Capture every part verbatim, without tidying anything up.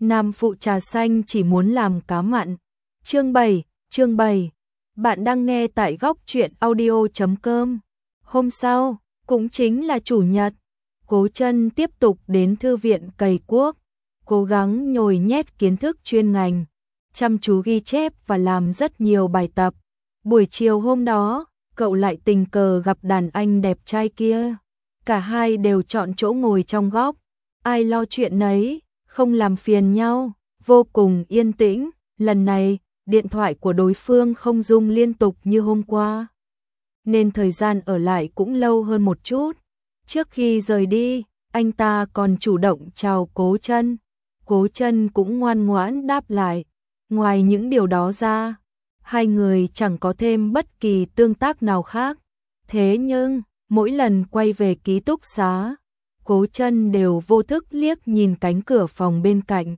Nam phụ trà xanh chỉ muốn làm cá mặn. Chương bảy, chương bảy. Bạn đang nghe tại góc truyện audio chấm com. Hôm sau, cũng chính là chủ nhật, Cố Chân tiếp tục đến thư viện cày cuốc, cố gắng nhồi nhét kiến thức chuyên ngành, chăm chú ghi chép và làm rất nhiều bài tập. Buổi chiều hôm đó, cậu lại tình cờ gặp đàn anh đẹp trai kia. Cả hai đều chọn chỗ ngồi trong góc, ai lo chuyện nấy, không làm phiền nhau, vô cùng yên tĩnh. Lần này, điện thoại của đối phương không rung liên tục như hôm qua, nên thời gian ở lại cũng lâu hơn một chút. Trước khi rời đi, anh ta còn chủ động chào Cố Chân. Cố Chân cũng ngoan ngoãn đáp lại. Ngoài những điều đó ra, hai người chẳng có thêm bất kỳ tương tác nào khác. Thế nhưng, mỗi lần quay về ký túc xá, Cố Chân đều vô thức liếc nhìn cánh cửa phòng bên cạnh.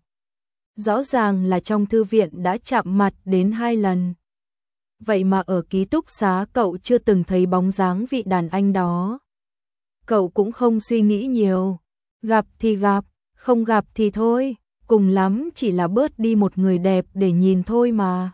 Rõ ràng là trong thư viện đã chạm mặt đến hai lần. Vậy mà ở ký túc xá cậu chưa từng thấy bóng dáng vị đàn anh đó. Cậu cũng không suy nghĩ nhiều, gặp thì gặp, không gặp thì thôi, cùng lắm chỉ là bớt đi một người đẹp để nhìn thôi mà.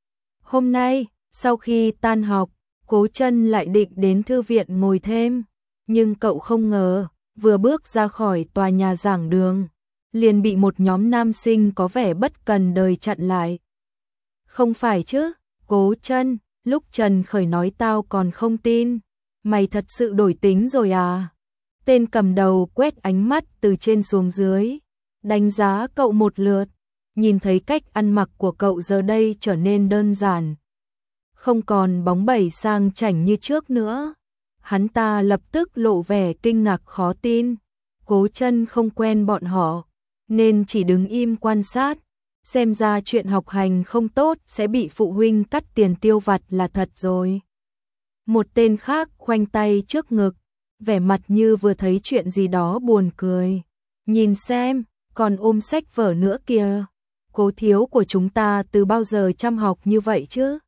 Hôm nay, sau khi tan học, Cố Chân lại định đến thư viện ngồi thêm, nhưng cậu không ngờ, vừa bước ra khỏi tòa nhà giảng đường, liền bị một nhóm nam sinh có vẻ bất cần đời chặn lại. Không phải chứ, Cố Chân, lúc Trần Khởi nói tao còn không tin, mày thật sự đổi tính rồi à? Tên cầm đầu quét ánh mắt từ trên xuống dưới, đánh giá cậu một lượt, nhìn thấy cách ăn mặc của cậu giờ đây trở nên đơn giản, không còn bóng bẩy sang chảnh như trước nữa. Hắn ta lập tức lộ vẻ kinh ngạc khó tin. Cố Chân không quen bọn họ, nên chỉ đứng im quan sát. Xem ra chuyện học hành không tốt sẽ bị phụ huynh cắt tiền tiêu vặt là thật rồi. Một tên khác khoanh tay trước ngực, vẻ mặt như vừa thấy chuyện gì đó buồn cười. Nhìn xem, còn ôm sách vở nữa kìa. Cố thiếu của chúng ta từ bao giờ chăm học như vậy chứ?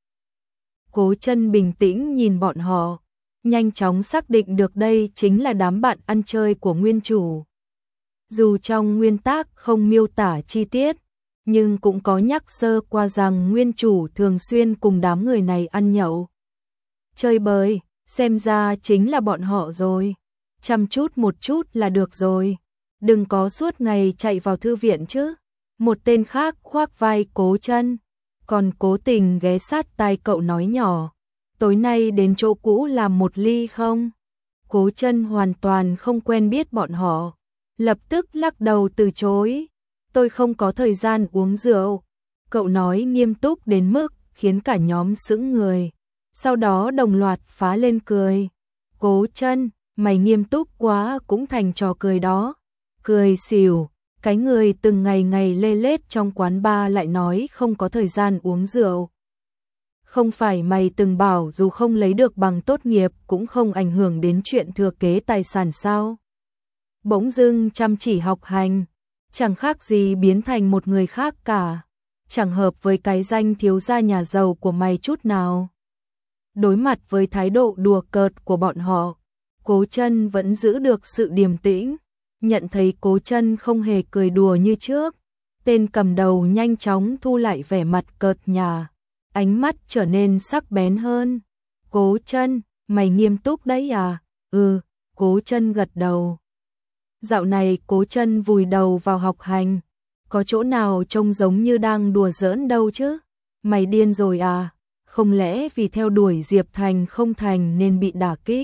Cố Chân bình tĩnh nhìn bọn họ, nhanh chóng xác định được đây chính là đám bạn ăn chơi của nguyên chủ. Dù trong nguyên tác không miêu tả chi tiết, nhưng cũng có nhắc sơ qua rằng nguyên chủ thường xuyên cùng đám người này ăn nhậu, chơi bời, xem ra chính là bọn họ rồi. Chăm chút một chút là được rồi, đừng có suốt ngày chạy vào thư viện chứ. Một tên khác khoác vai Cố Chân, còn cố tình ghé sát tai cậu nói nhỏ, tối nay đến chỗ cũ làm một ly không? Cố Chân hoàn toàn không quen biết bọn họ, lập tức lắc đầu từ chối. Tôi không có thời gian uống rượu. Cậu nói nghiêm túc đến mức khiến cả nhóm sững người, sau đó đồng loạt phá lên cười. Cố Chân, mày nghiêm túc quá cũng thành trò cười đó. Cười xỉu, cái người từng ngày ngày lê lết trong quán bar lại nói không có thời gian uống rượu. Không phải mày từng bảo dù không lấy được bằng tốt nghiệp cũng không ảnh hưởng đến chuyện thừa kế tài sản sao? Bỗng dưng chăm chỉ học hành, chẳng khác gì biến thành một người khác cả, chẳng hợp với cái danh thiếu gia nhà giàu của mày chút nào. Đối mặt với thái độ đùa cợt của bọn họ, Cố Chân vẫn giữ được sự điềm tĩnh. Nhận thấy Cố Chân không hề cười đùa như trước, tên cầm đầu nhanh chóng thu lại vẻ mặt cợt nhả, ánh mắt trở nên sắc bén hơn. Cố Chân, mày nghiêm túc đấy à? Ừ, Cố Chân gật đầu. Dạo này Cố Chân vùi đầu vào học hành, có chỗ nào trông giống như đang đùa giỡn đâu chứ? Mày điên rồi à? Không lẽ vì theo đuổi Diệp Thành không thành nên bị đả kích?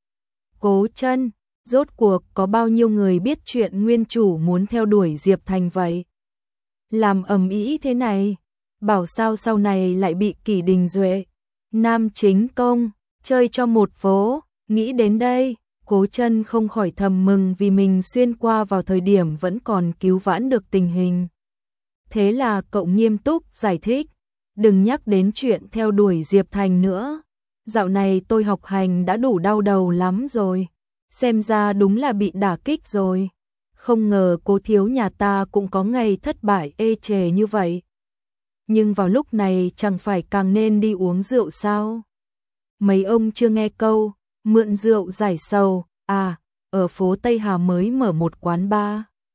Cố Chân, rốt cuộc có bao nhiêu người biết chuyện nguyên chủ muốn theo đuổi Diệp Thành vậy? Làm ầm ĩ thế này, bảo sao sau này lại bị Kỷ Đình Duệ, Nam Chính Công, chơi cho một vố. Nghĩ đến đây, Cố Chân không khỏi thầm mừng vì mình xuyên qua vào thời điểm vẫn còn cứu vãn được tình hình. Thế là cậu nghiêm túc giải thích, đừng nhắc đến chuyện theo đuổi Diệp Thành nữa. Dạo này tôi học hành đã đủ đau đầu lắm rồi, xem ra đúng là bị đả kích rồi. Không ngờ Cố thiếu nhà ta cũng có ngày thất bại ê chề như vậy. Nhưng vào lúc này chẳng phải càng nên đi uống rượu sao? Mấy ông chưa nghe câu mượn rượu giải sầu à? Ở phố Tây Hà mới mở một quán bar.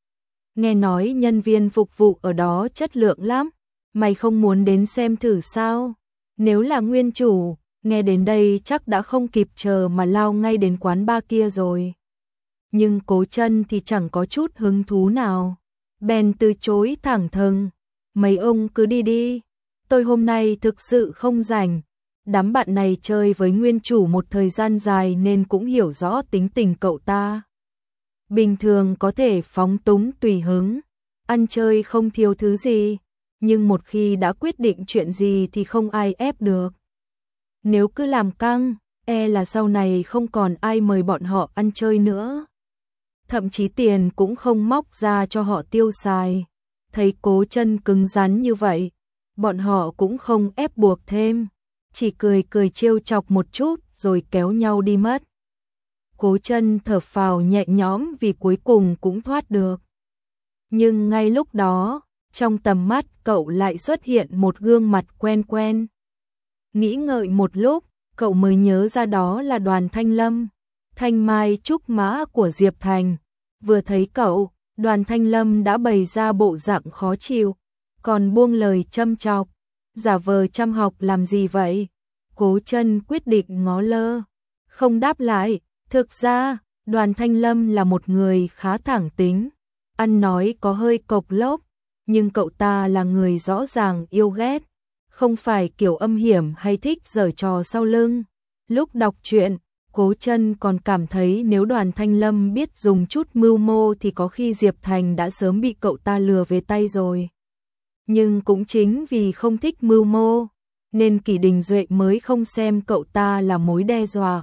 nghe nói nhân viên phục vụ ở đó chất lượng lắm, mày không muốn đến xem thử sao? Nếu là nguyên chủ, nghe đến đây chắc đã không kịp chờ mà lao ngay đến quán bar kia rồi. Nhưng Cố Chân thì chẳng có chút hứng thú nào, bèn từ chối thẳng thừng, mấy ông cứ đi đi, tôi hôm nay thực sự không rảnh. Đám bạn này chơi với nguyên chủ một thời gian dài nên cũng hiểu rõ tính tình cậu ta. Bình thường có thể phóng túng tùy hứng, ăn chơi không thiếu thứ gì, nhưng một khi đã quyết định chuyện gì thì không ai ép được. Nếu cứ làm căng, e là sau này không còn ai mời bọn họ ăn chơi nữa. Thậm chí tiền cũng không móc ra cho họ tiêu xài. Thấy Cố Chân cứng rắn như vậy, bọn họ cũng không ép buộc thêm, chỉ cười cười trêu chọc một chút rồi kéo nhau đi mất. Cố Chân thở phào nhẹ nhõm vì cuối cùng cũng thoát được. Nhưng ngay lúc đó, trong tầm mắt cậu lại xuất hiện một gương mặt quen quen. Nghĩ ngợi một lúc, cậu mới nhớ ra đó là Đoàn Thanh Lâm, thanh mai trúc mã của Diệp Thành. Vừa thấy cậu, Đoàn Thanh Lâm đã bày ra bộ dạng khó chịu, còn buông lời châm chọc, giả vờ chăm học làm gì vậy? Cố Chân quyết định ngó lơ, không đáp lại. Thực ra, Đoàn Thanh Lâm là một người khá thẳng tính, ăn nói có hơi cộc lốc, nhưng cậu ta là người rõ ràng yêu ghét, không phải kiểu âm hiểm hay thích giở trò sau lưng. Lúc đọc truyện, Cố Chân còn cảm thấy nếu Đoàn Thanh Lâm biết dùng chút mưu mô thì có khi Diệp Thành đã sớm bị cậu ta lừa về tay rồi. Nhưng cũng chính vì không thích mưu mô, nên Kỷ Đình Duệ mới không xem cậu ta là mối đe dọa.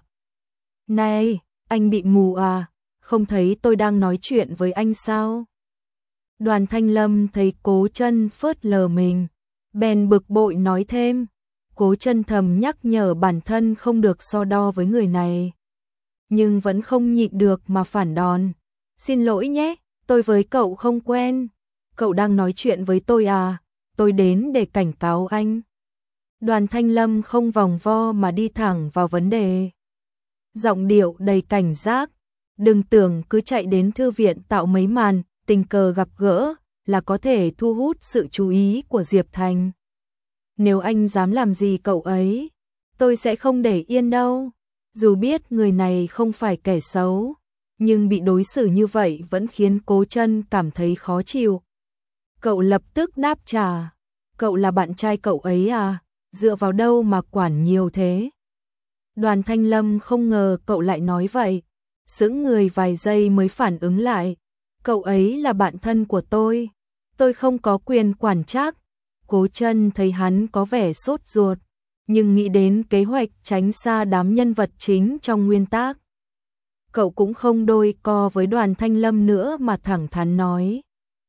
Này, anh bị mù à? Không thấy tôi đang nói chuyện với anh sao? Đoàn Thanh Lâm thấy Cố Chân phớt lờ mình, bèn bực bội nói thêm. Cố Chân thầm nhắc nhở bản thân không được so đo với người này, nhưng vẫn không nhịn được mà phản đòn. Xin lỗi nhé, tôi với cậu không quen. Cậu đang nói chuyện với tôi à? Tôi đến để cảnh cáo anh. Đoàn Thanh Lâm không vòng vo mà đi thẳng vào vấn đề, giọng điệu đầy cảnh giác. Đừng tưởng cứ chạy đến thư viện tạo mấy màn tình cờ gặp gỡ là có thể thu hút sự chú ý của Diệp Thành. Nếu anh dám làm gì cậu ấy, tôi sẽ không để yên đâu. Dù biết người này không phải kẻ xấu, nhưng bị đối xử như vậy vẫn khiến Cố Chân cảm thấy khó chịu. Cậu lập tức đáp trả, cậu là bạn trai cậu ấy à? Dựa vào đâu mà quản nhiều thế? Đoàn Thanh Lâm không ngờ cậu lại nói vậy, sững người vài giây mới phản ứng lại. Cậu ấy là bạn thân của tôi, tôi không có quyền quản trách. Cố Chân thấy hắn có vẻ sốt ruột, nhưng nghĩ đến kế hoạch tránh xa đám nhân vật chính trong nguyên tác, cậu cũng không đôi co với Đoàn Thanh Lâm nữa mà thẳng thắn nói.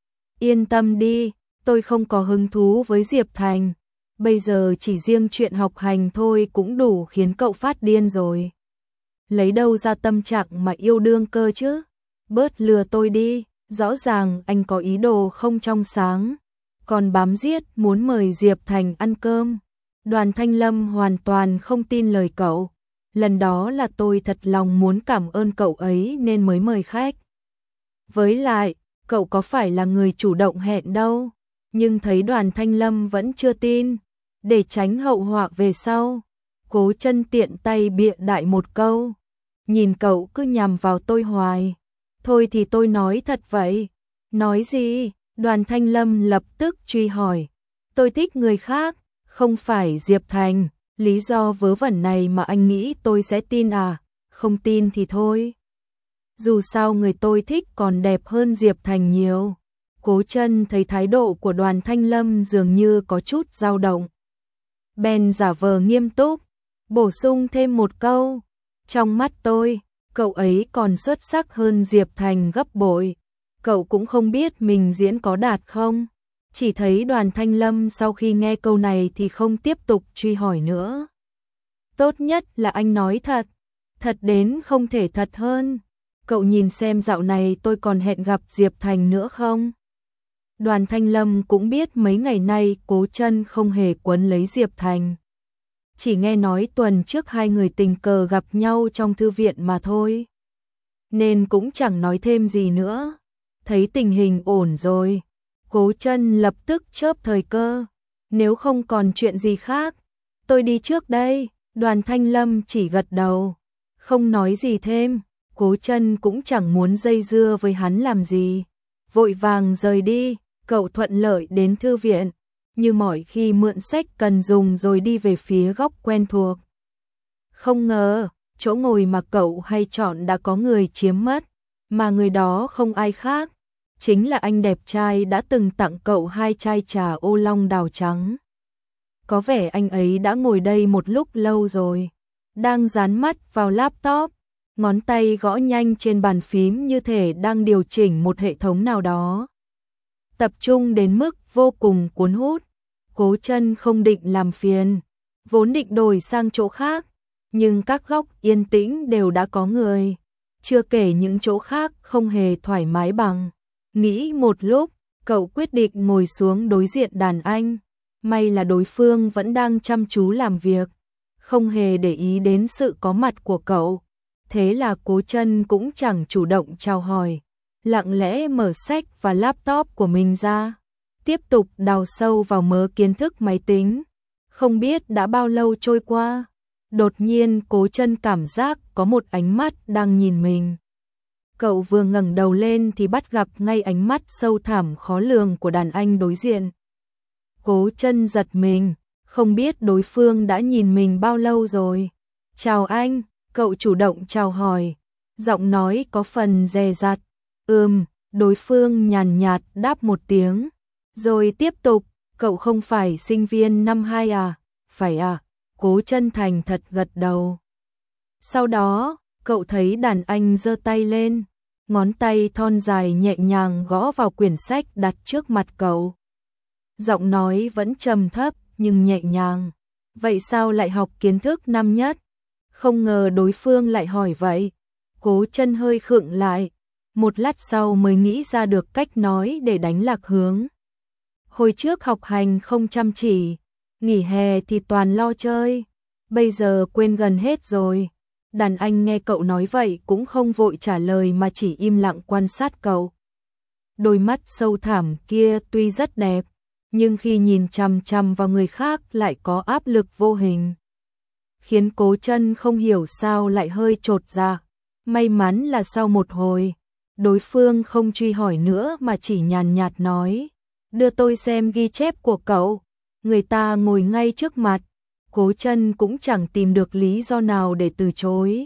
Yên tâm đi, tôi không có hứng thú với Diệp Thành. Bây giờ chỉ riêng chuyện học hành thôi cũng đủ khiến cậu phát điên rồi. Lấy đâu ra tâm trạng mà yêu đương cơ chứ? Bớt lừa tôi đi, rõ ràng anh có ý đồ không trong sáng, còn bám giết muốn mời Diệp Thành ăn cơm. Đoàn Thanh Lâm hoàn toàn không tin lời cậu. Lần đó là tôi thật lòng muốn cảm ơn cậu ấy nên mới mời khách. Với lại, cậu có phải là người chủ động hẹn đâu. Nhưng thấy Đoàn Thanh Lâm vẫn chưa tin, để tránh hậu họa về sau, Cố Chân tiện tay bịa đại một câu. Nhìn cậu cứ nhằm vào tôi hoài. Thôi thì tôi nói thật vậy. Nói gì? Đoàn Thanh Lâm lập tức truy hỏi. Tôi thích người khác, không phải Diệp Thành. Lý do vớ vẩn này mà anh nghĩ tôi sẽ tin à? Không tin thì thôi. Dù sao người tôi thích còn đẹp hơn Diệp Thành nhiều. Cố Chân thấy thái độ của Đoàn Thanh Lâm dường như có chút dao động, bèn giả vờ nghiêm túc, bổ sung thêm một câu. Trong mắt tôi, cậu ấy còn xuất sắc hơn Diệp Thành gấp bội. Cậu cũng không biết mình diễn có đạt không? Chỉ thấy Đoàn Thanh Lâm sau khi nghe câu này thì không tiếp tục truy hỏi nữa. Tốt nhất là anh nói thật, thật đến không thể thật hơn. Cậu nhìn xem dạo này tôi còn hẹn gặp Diệp Thành nữa không? Đoàn Thanh Lâm cũng biết mấy ngày nay Cố Chân không hề quấn lấy Diệp Thành. Chỉ nghe nói tuần trước hai người tình cờ gặp nhau trong thư viện mà thôi, nên cũng chẳng nói thêm gì nữa. Thấy tình hình ổn rồi, Cố Chân lập tức chớp thời cơ. Nếu không còn chuyện gì khác, tôi đi trước đây. Đoàn Thanh Lâm chỉ gật đầu, không nói gì thêm. Cố Chân cũng chẳng muốn dây dưa với hắn làm gì, vội vàng rời đi. Cậu thuận lợi đến thư viện, như mọi khi mượn sách cần dùng rồi đi về phía góc quen thuộc. Không ngờ, chỗ ngồi mà cậu hay chọn đã có người chiếm mất, mà người đó không ai khác, chính là anh đẹp trai đã từng tặng cậu hai chai trà ô long đào trắng. Có vẻ anh ấy đã ngồi đây một lúc lâu rồi, đang dán mắt vào laptop, ngón tay gõ nhanh trên bàn phím như thể đang điều chỉnh một hệ thống nào đó. Tập trung đến mức vô cùng cuốn hút. Cố Chân không định làm phiền, vốn định đổi sang chỗ khác, nhưng các góc yên tĩnh đều đã có người, chưa kể những chỗ khác không hề thoải mái bằng. Nghĩ một lúc, cậu quyết định ngồi xuống đối diện đàn anh. May là đối phương vẫn đang chăm chú làm việc, không hề để ý đến sự có mặt của cậu. Thế là Cố Chân cũng chẳng chủ động chào hỏi, lặng lẽ mở sách và laptop của mình ra, tiếp tục đào sâu vào mớ kiến thức máy tính. Không biết đã bao lâu trôi qua, đột nhiên Cố Chân cảm giác có một ánh mắt đang nhìn mình. Cậu vừa ngẩng đầu lên thì bắt gặp ngay ánh mắt sâu thẳm khó lường của đàn anh đối diện. Cố Chân giật mình, không biết đối phương đã nhìn mình bao lâu rồi. "Chào anh." Cậu chủ động chào hỏi, giọng nói có phần dè dặt. "Ừm." Đối phương nhàn nhạt đáp một tiếng, rồi tiếp tục, "Cậu không phải sinh viên năm hai à?" "Phải à." Cố Chân thành thật gật đầu. Sau đó, cậu thấy đàn anh giơ tay lên, ngón tay thon dài nhẹ nhàng gõ vào quyển sách đặt trước mặt cậu. Giọng nói vẫn trầm thấp nhưng nhẹ nhàng. "Vậy sao lại học kiến thức năm nhất?" Không ngờ đối phương lại hỏi vậy. Cố Chân hơi khựng lại, một lát sau mới nghĩ ra được cách nói để đánh lạc hướng. "Hồi trước học hành không chăm chỉ, nghỉ hè thì toàn lo chơi, bây giờ quên gần hết rồi." Đàn anh nghe cậu nói vậy cũng không vội trả lời mà chỉ im lặng quan sát cậu. Đôi mắt sâu thẳm kia tuy rất đẹp, nhưng khi nhìn chằm chằm vào người khác lại có áp lực vô hình, khiến Cố Chân không hiểu sao lại hơi chột dạ. May mắn là sau một hồi, đối phương không truy hỏi nữa mà chỉ nhàn nhạt nói, "Đưa tôi xem ghi chép của cậu." Người ta ngồi ngay trước mặt, Cố Chân cũng chẳng tìm được lý do nào để từ chối,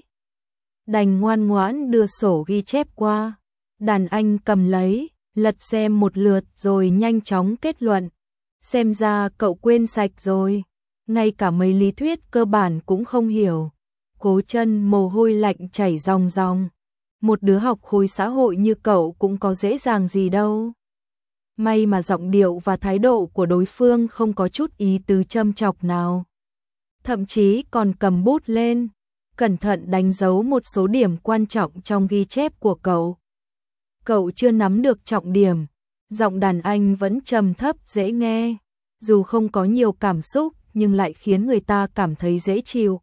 đành ngoan ngoãn đưa sổ ghi chép qua. Đàn anh cầm lấy, lật xem một lượt rồi nhanh chóng kết luận, "Xem ra cậu quên sạch rồi, ngay cả mấy lý thuyết cơ bản cũng không hiểu." Cố Chân mồ hôi lạnh chảy ròng ròng. Một đứa học khối xã hội như cậu cũng có dễ dàng gì đâu. May mà giọng điệu và thái độ của đối phương không có chút ý tứ châm chọc nào. Thậm chí còn cầm bút lên, cẩn thận đánh dấu một số điểm quan trọng trong ghi chép của cậu. Cậu chưa nắm được trọng điểm, giọng đàn anh vẫn trầm thấp dễ nghe, dù không có nhiều cảm xúc nhưng lại khiến người ta cảm thấy dễ chịu.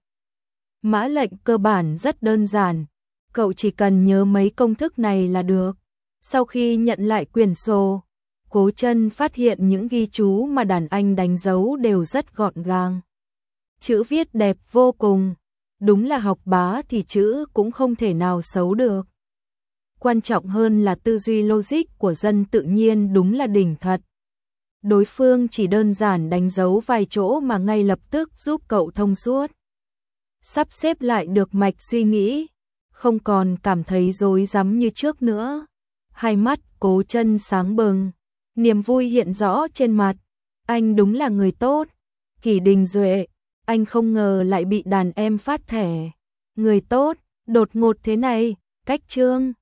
Mã lệnh cơ bản rất đơn giản, cậu chỉ cần nhớ mấy công thức này là được. Sau khi nhận lại quyển sổ, Cố Chân phát hiện những ghi chú mà đàn anh đánh dấu đều rất gọn gàng. Chữ viết đẹp vô cùng, đúng là học bá thì chữ cũng không thể nào xấu được. Quan trọng hơn là tư duy logic của dân tự nhiên đúng là đỉnh thật. Đối phương chỉ đơn giản đánh dấu vài chỗ mà ngay lập tức giúp cậu thông suốt, sắp xếp lại được mạch suy nghĩ, không còn cảm thấy rối rắm như trước nữa. Hai mắt Cố Chân sáng bừng, niềm vui hiện rõ trên mặt. Anh đúng là người tốt, Kỷ Đình Duệ. Anh không ngờ lại bị đàn em phát thẻ. Người tốt, đột ngột thế này. Cách chương